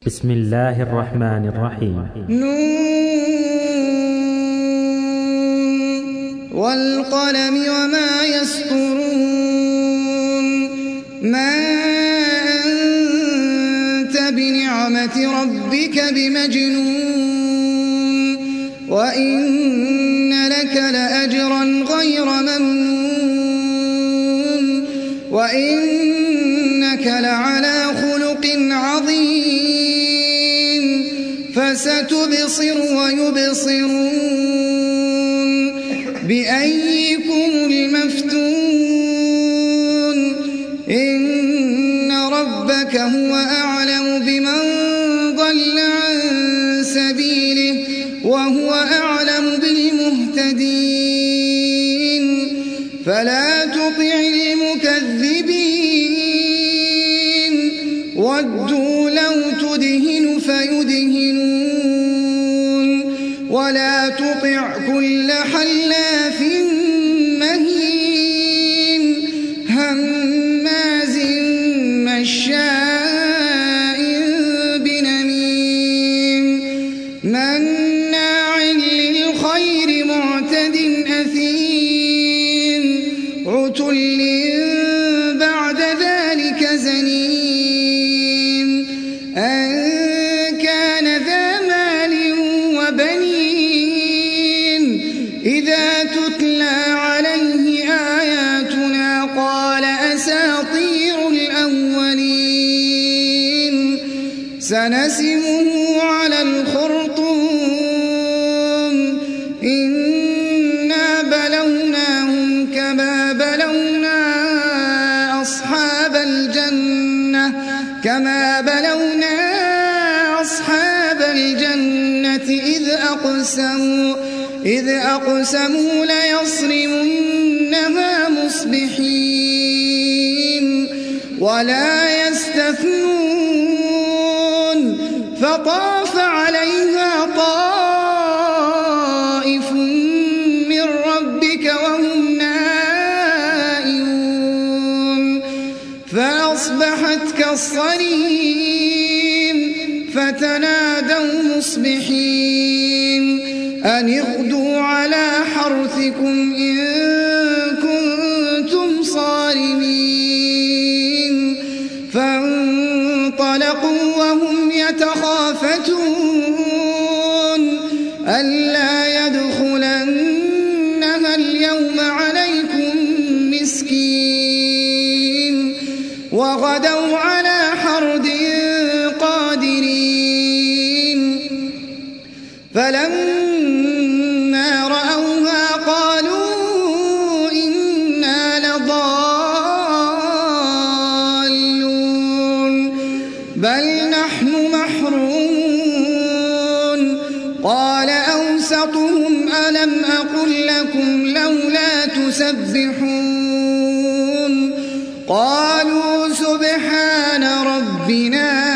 بسم الله الرحمن الرحيم. والقلم وما يسطرون. ما أنت بنعمة ربك بمجنون وإن لك لأجرا غير ممنون وإنك لعلى خلق عظيم فستبصر ويبصرون بأيكم المفتون إن ربك هو أعلم بمن ضل عن سبيله وهو أعلم بالمهتدين فلا تطع المكذبين ودوا لو تدهن فيدهنون ولا تطع كل حلاف مهين هماز مشاء بنميم مناع للخير معتد أثيم عتل بعد ذلك زنيم أن كان ذا مال وبنين إذا تتلى عليه آياتنا قال أساطير الأولين سنسمه على الخرطوم إنا بلوناهم كما بلونا أصحاب الجنة إذ أقسموا ليصرمنها مصبحين ولا يستثنون فطاف عليها طائف من ربك وهم نائمون فأصبحت كالصريم فتنادوا مصبحين أن اغدوا على حرثكم إن كنتم صارمين فانطلقوا وهم يتخافتون ألا يدخلنها اليوم عليكم مسكين وغدوا على حرد قادرين فلما رأوها قالوا إنا لضالون بل نحن محرومون قال أوسطهم ألم أقل لكم لولا تسبحون قالوا سبحان ربنا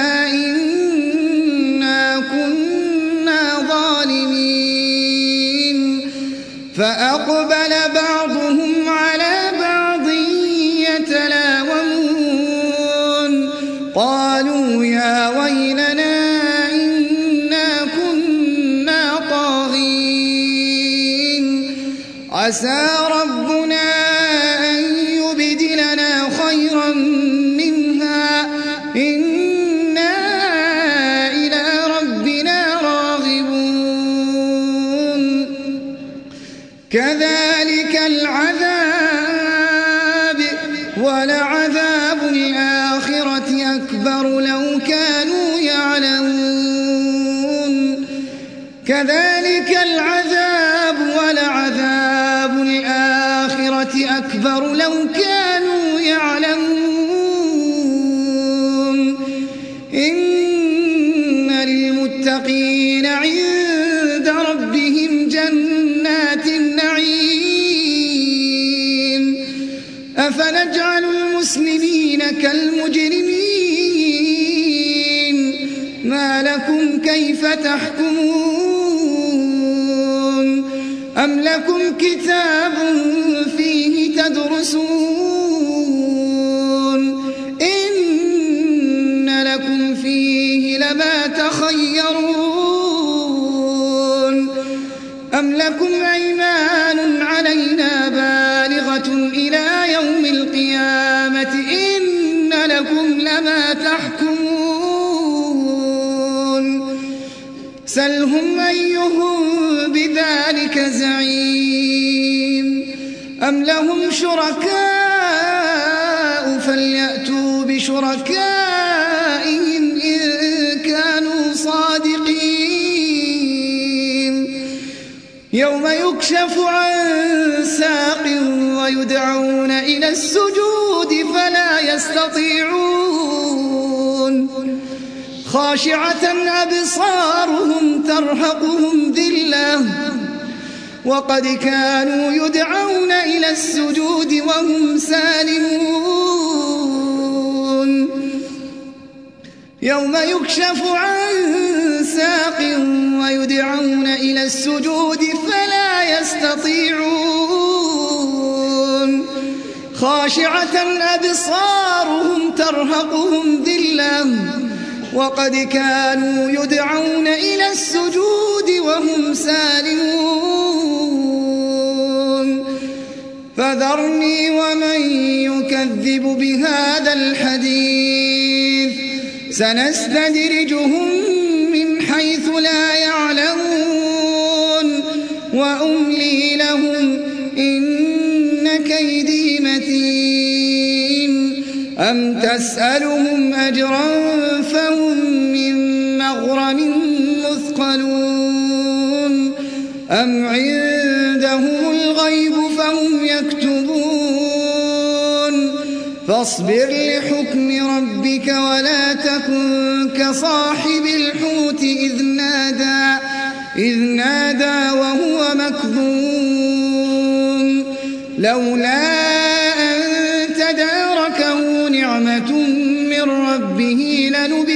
فأقبل بعضهم على بعض يتلاومون قالوا يا ويلنا إنا كنا طاغين عسى ربنا أن يبدلنا خيرا منها إنا إلى ربنا راغبون كذلك العذاب ولعذاب الآخرة أكبر لو كانوا يعلمون كذلك العذاب ولعذاب الآخرة أكبر لو كانوا يعلمون إن للمتقين عند ربهم جنات النعيم أفنجعل المسلمين كالمجرمين ما لكم كيف تحكمون أم لكم كتاب فيه تدرسون إن لكم فيه لما لما تخيرون أم لكم أيمان علينا بالغة إلى يوم القيامة إن لكم لما تحكمون سلهم أيهم بذلك زعيم أم لهم شركاء فليأتوا بشركائهم إن كانوا صادقين يوم يكشف عن ساق ويدعون إلى السجود فلا يستطيعون خاشعة أبصارهم ترهقهم ذلة وقد كانوا يدعون إلى السجود وهم سالمون يوم يكشف عن ساق ويدعون إلى السجود فلا يستطيعون خاشعة أبصارهم ترهقهم ذلة وقد كانوا يدعون إلى السجود وهم سالمون فذرني ومن يكذب بهذا الحديث سنستدرجهم من حيث لا يعلمون وأملي لهم إن كيدي متين أم تسألهم أجرا فهم من مغرم مثقلون أم عندهم الغيب فهم يكتبون فاصبر لحكم ربك ولا تكن كصاحب الحوت إذ نادى وهو مكظوم لولا أن تداركه نعمة من ربه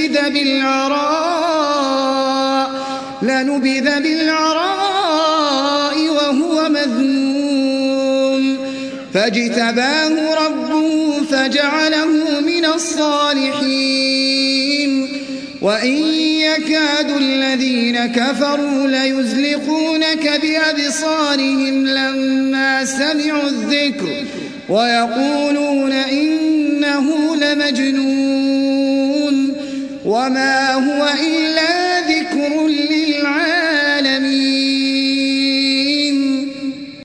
لنبذ بالعراء وهو مذموم فاجتباه ربه فجعله من الصالحين وإن يكاد الذين كفروا ليزلقونك بأبصارهم لما سمعوا الذكر ويقولون إنه لمجنون وما هو إلا